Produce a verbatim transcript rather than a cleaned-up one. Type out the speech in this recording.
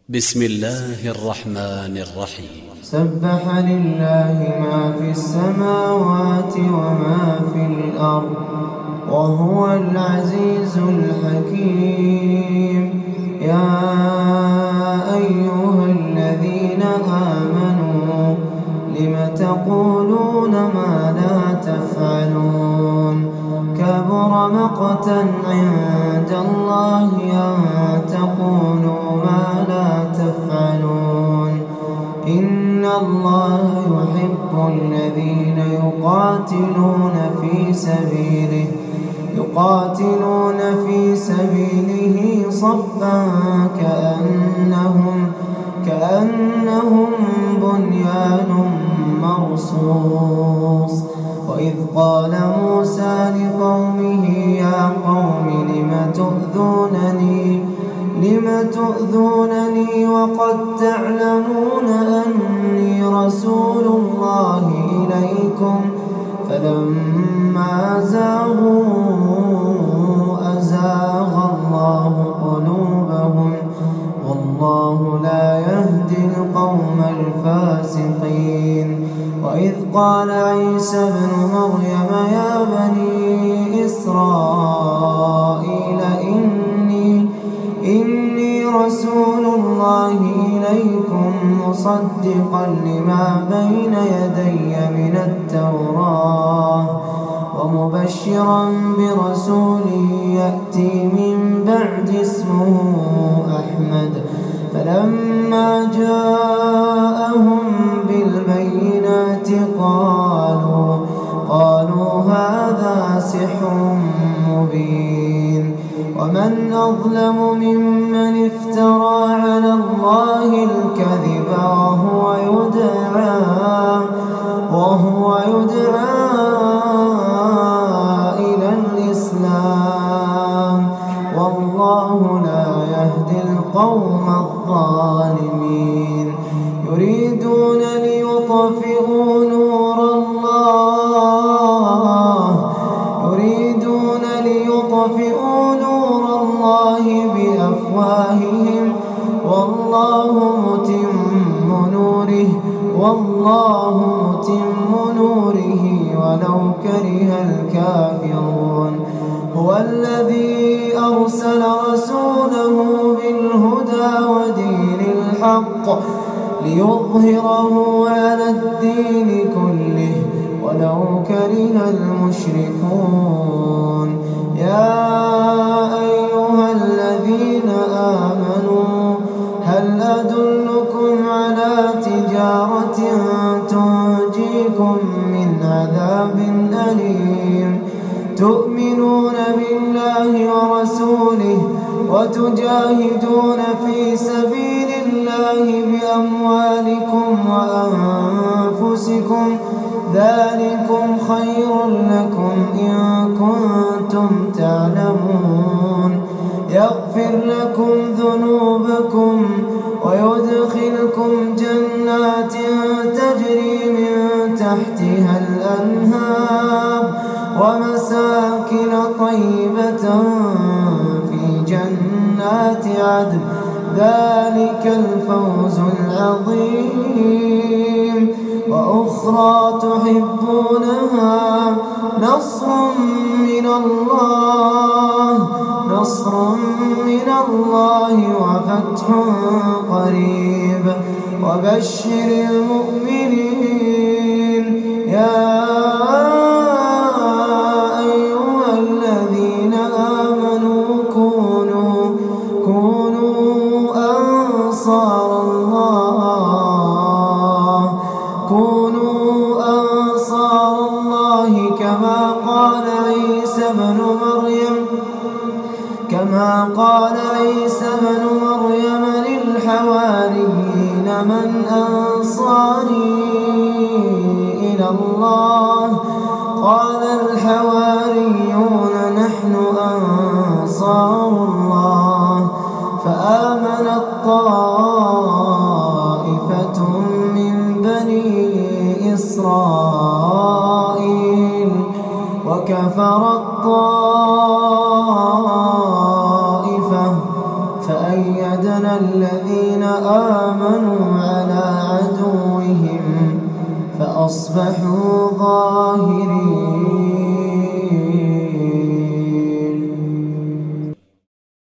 بسم الله الرحمن الرحيم. سبح لله ما في السماوات وما في الأرض وهو العزيز الحكيم. يا أيها الذين آمنوا لم تقولون ما لا تفعلون كبر مقتا عند الله أن تقولوا ما لا تفعلون. إن الله يحب الذين يقاتلون في سبيله يقاتلون في سبيله صفا كأنهم كأنهم بنيان مرصوص. وإذ قال موسى لقومه يا قوم لم تؤذونني لم تؤذونني وقد تعلمون أني رسول الله إليكم فلما زاغوا أزاغ الله قلوبهم والله لا يهدي القوم الفاسقين. وإذ قال عيسى ابن مريم يا بني إسرائيل إني إني رسول الله إليكم مصدقا لما بين يدي من التوراة ومبشرا برسول يأتي من بعد اسمه أحمد. فلما جاءهم بالبينات قالوا قالوا هذا سحر مبين. ومن أظلم ممن افترى على الله الكذب وهو يدعى وهو يدعى إلى الإسلام والله لا يهدي القوم الظالمين. يريدون ليطفئوا نور الله يريدون ليطفئوا نور الله بأفواههم والله متم نوره والله متم نوره ولو كره الكافرون. هو الذي أرسل رسوله بالهدى ودين الحق ليظهره على الدين كله ولو كره المشركون. يا أيها الذين آمنوا هل أدلكم على تجارة تنجيكم من عذاب أليم تؤمنون بالله ورسوله وتجاهدون في سبيل الله بأموالكم وأنفسكم ذلكم خير لكم إن كنتم تعلمون. يغفر لكم ذنوبكم ويدخلكم جنات تجري من تحتها الأنهار ومساكن طيبة في جنات عدن ذلك الفوز العظيم. وأخرى تحبونها نصر من الله نصر من الله وفتح قريب وبشر المؤمنين. يا أيها الذين آمنوا كونوا كونوا أنصار الله كونوا أنصار الله كما قال عيسى ابن مريم كما قال عيسى ابن مريم للحواريين من أنصاري إلى الله قال الحواريون نحن أنصار الله. فآمنت طائفة من بني إسرائيل وكفرت طائفة فأيدنا الذي الذين آمنوا على عدوهم فأصبحوا ظاهرين.